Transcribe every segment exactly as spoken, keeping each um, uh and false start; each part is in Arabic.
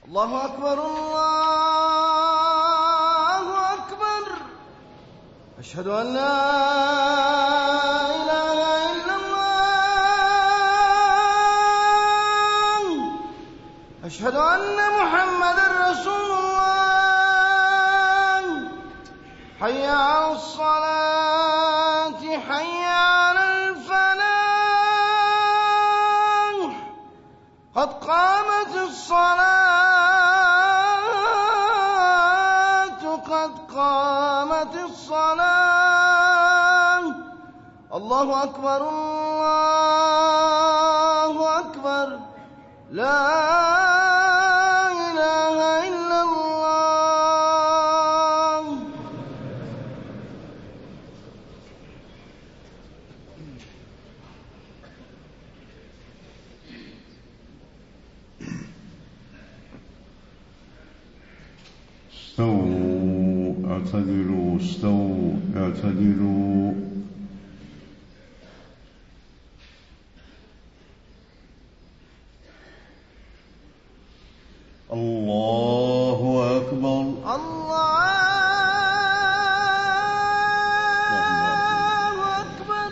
الله أكبر الله أكبر. أشهد أن لا إله إلا الله. أشهد أن محمدًا رسول الله. حي على الصلاة حي على الفلاح. قد قامت الصلاة قد قامت الصلاة. الله أكبر الله أكبر. لا إله إلا الله. استووا اعتدلوا استووا اعتدلوا. الله أكبر الله أكبر.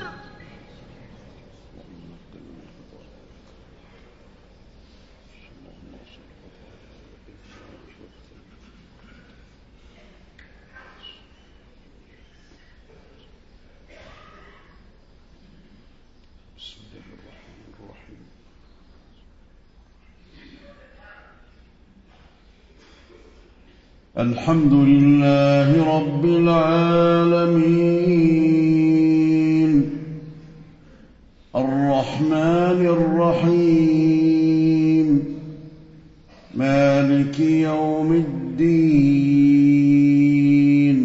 بسم الله الرحمن الرحيم. الحمد لله رب العالمين الرحمن الرحيم مالك يوم الدين.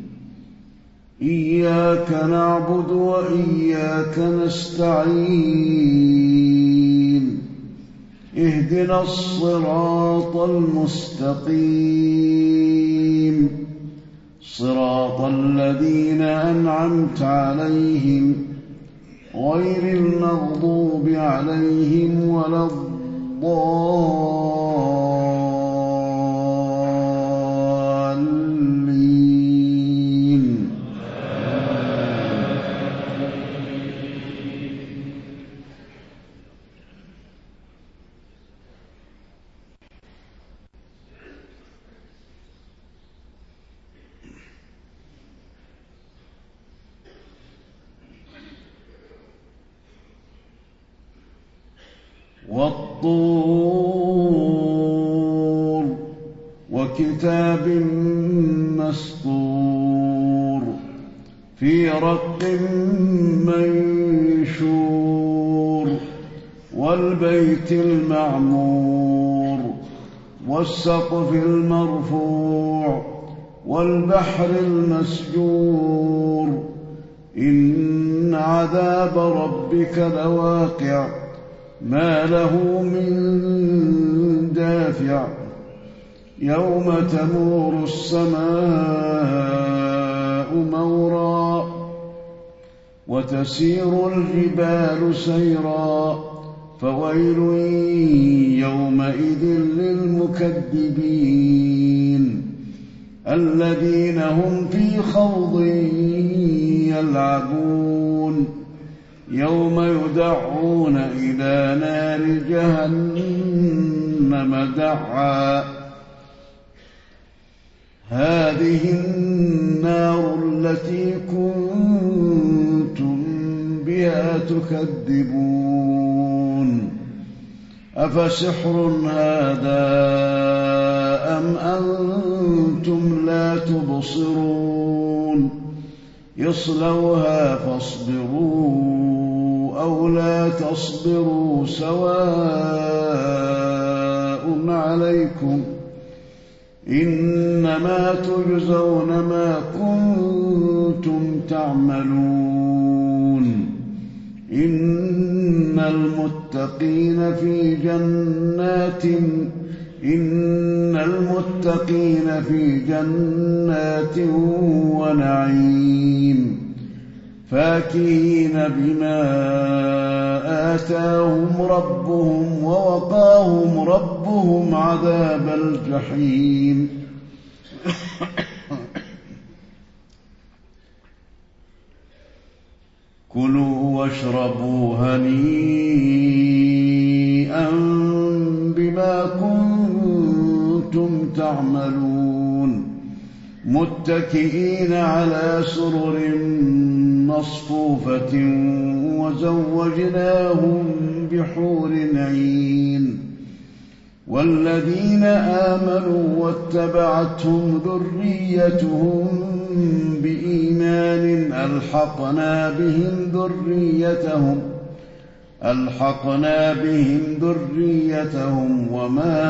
إياك نعبد وإياك نستعين. اهدنا الصراط المستقيم صراط الذين أنعمت عليهم غير المغضوب عليهم ولا الضالين. والطور وكتاب مسطور في رق منشور والبيت المعمور والسقف المرفوع والبحر المسجور. إن عذاب ربك لواقع ما له من دافع. يوم تمور السماء مورا وتسير الجبال سيرا. فويل يومئذ للمكذبين الذين هم في خوض يلعبون. يوم يدعون إلى نار جهنم دعا. هذه النار التي كنتم بها تكذبون. أفسحر هذا أم أنتم لا تبصرون. يصلوها فاصبروا أو لا تصبروا سواء عليكم إنما تجزون ما كنتم تعملون. إن المتقين في جنات إن المتقين في جنات ونعيم فاكهين بما آتاهم ربهم ووقاهم ربهم عذاب الجحيم كلوا واشربوا هنيئا بما كنتم تعملون متكئين على سرر مصفوفة وزوجناهم بحور عين والذين آمنوا واتبعتهم ذريتهم بإيمان ألحقنا بهم ذريتهم ألحقنا بهم ذريتهم وما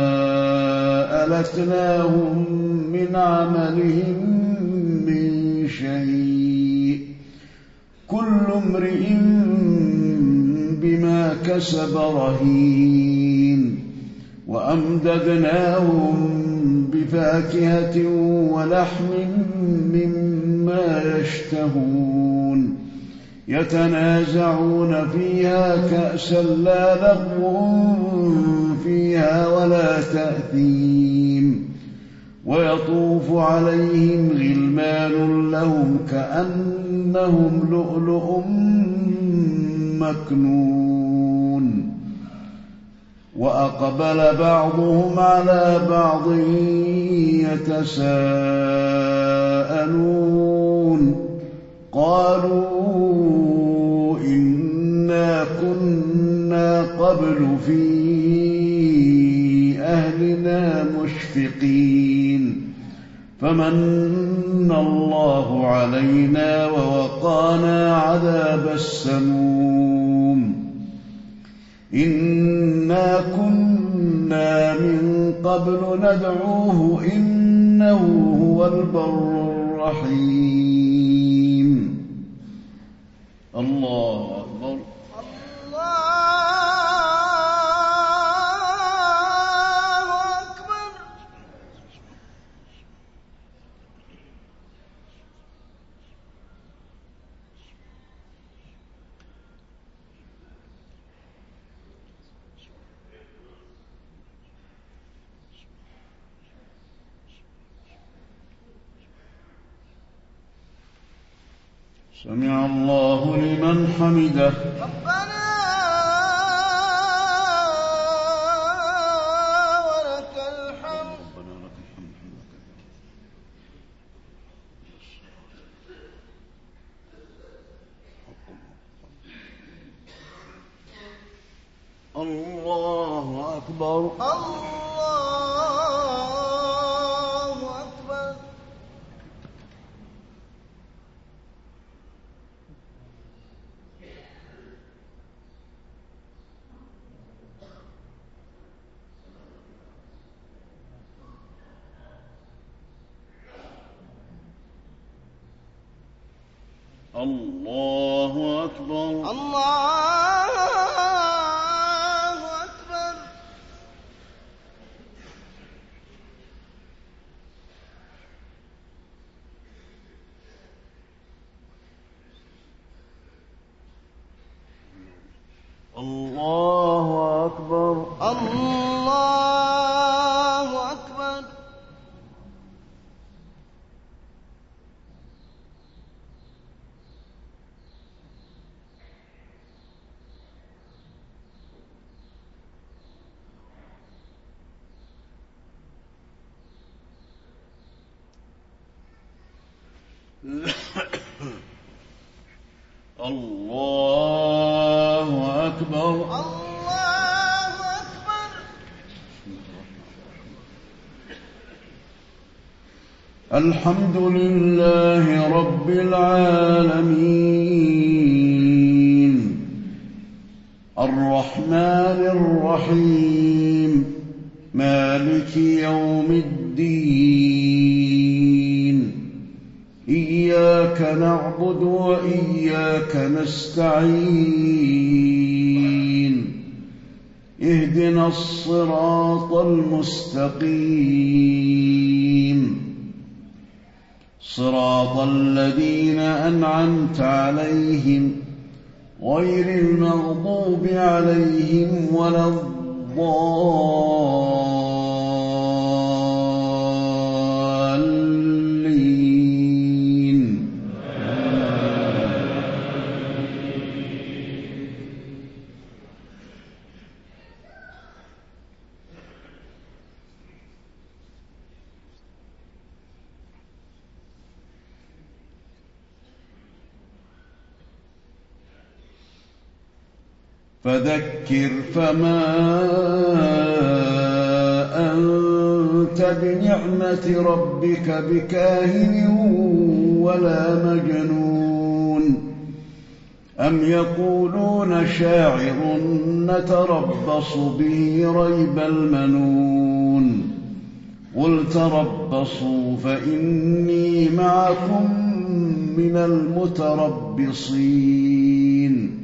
ألتناهم من عملهم من شيء كل امرئ بما كسب رهين وأمددناهم بفاكهة ولحم مما يشتهون يتنازعون فيها كأسا لا لغو فيها ولا تأثيم ويطوف عليهم غلمان لهم كأنهم لؤلؤ مكنون وأقبل بعضهم على بعض يتساءلون قالوا إنا كنا قبل في أهلنا مشفقين فمن الله علينا ووقانا عذاب السموم إنا كنا من قبل ندعوه إنه هو البر الرحيم الله أكبر سمع الله لمن حمده ربنا ولك الحمد الله أكبر الله أكبر الله أكبر الله أكبر الله أكبر الله أكبر الله أكبر الله أكبر الحمد لله رب العالمين الرحمن الرحيم مالك يوم الدين إياك نعبد وإياك نستعين اهدنا الصراط المستقيم صراط الذين أنعمت عليهم غير المغضوب عليهم ولا الضالين. فذكر فما أنت بنعمة ربك بكاهن ولا مجنون. أم يقولون شاعر نتربص به ريب المنون. قل تربصوا فإني معكم من المتربصين.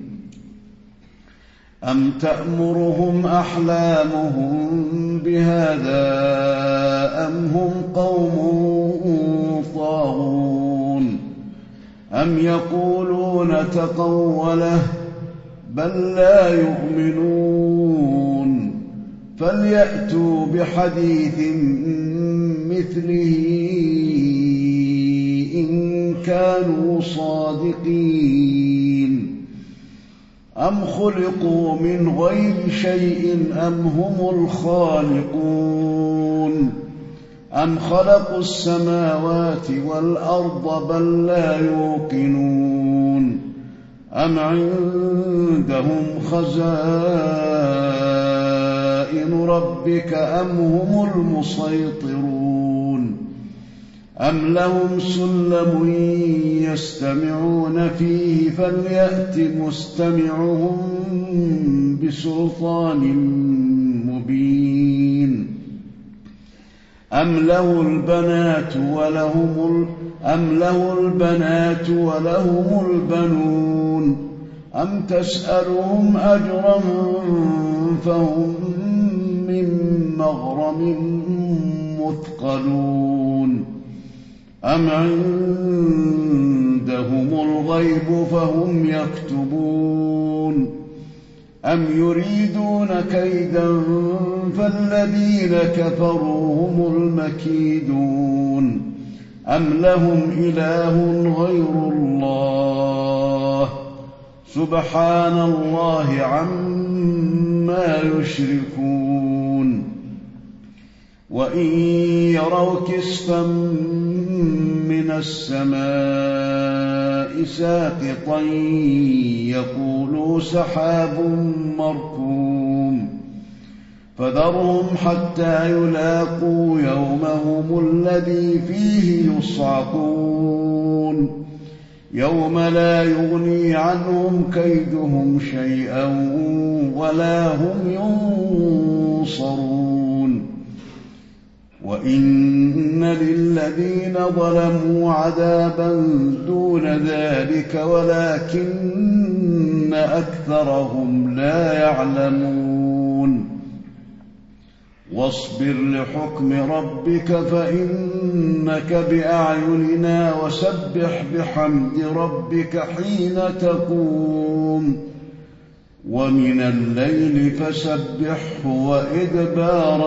أم تأمرهم أحلامهم بهذا أم هم قوم طاغون. أم يقولون تقوله بل لا يؤمنون. فليأتوا بحديث مثله إن كانوا صادقين. أم خلقوا من غير شيء أم هم الخالقون. أم خلقوا السماوات والأرض بل لا يوقنون. أم عندهم خزائن ربك أم هم المسيطرون. أم لهم سلم يستمعون فيه فليأت مستمعهم بسلطان مبين. أم له البنات ولهم أم له البنات ولهم البنون. أم تسألهم أجرا فهم من مغرم مثقلون. أم عندهم الغيب فهم يكتبون. أم يريدون كيدا فالذين كفروا هم المكيدون. أم لهم إله غير الله سبحان الله عما يشركون. وإن يروا كسفا من السماء ساقطا يقولوا سحاب مركوم. فذرهم حتى يلاقوا يومهم الذي فيه يصعقون. يوم لا يغني عنهم كيدهم شيئا ولا هم ينصرون. وإن للذين ظلموا عذابا دون ذلك ولكن أكثرهم لا يعلمون. واصبر لحكم ربك فإنك بأعيننا وسبح بحمد ربك حين تقوم ومن الليل فسبحه وإدبار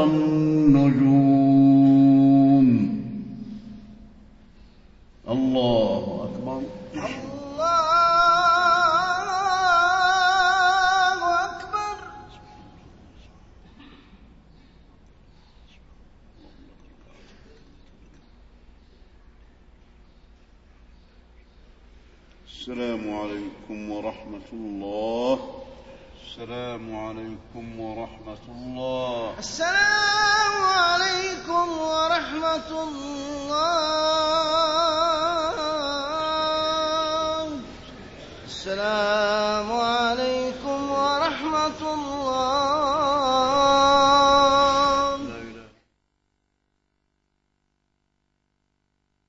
النجوم. الله أكبر. الله أكبر. السلام عليكم ورحمة الله. السلام عليكم ورحمة الله. السلام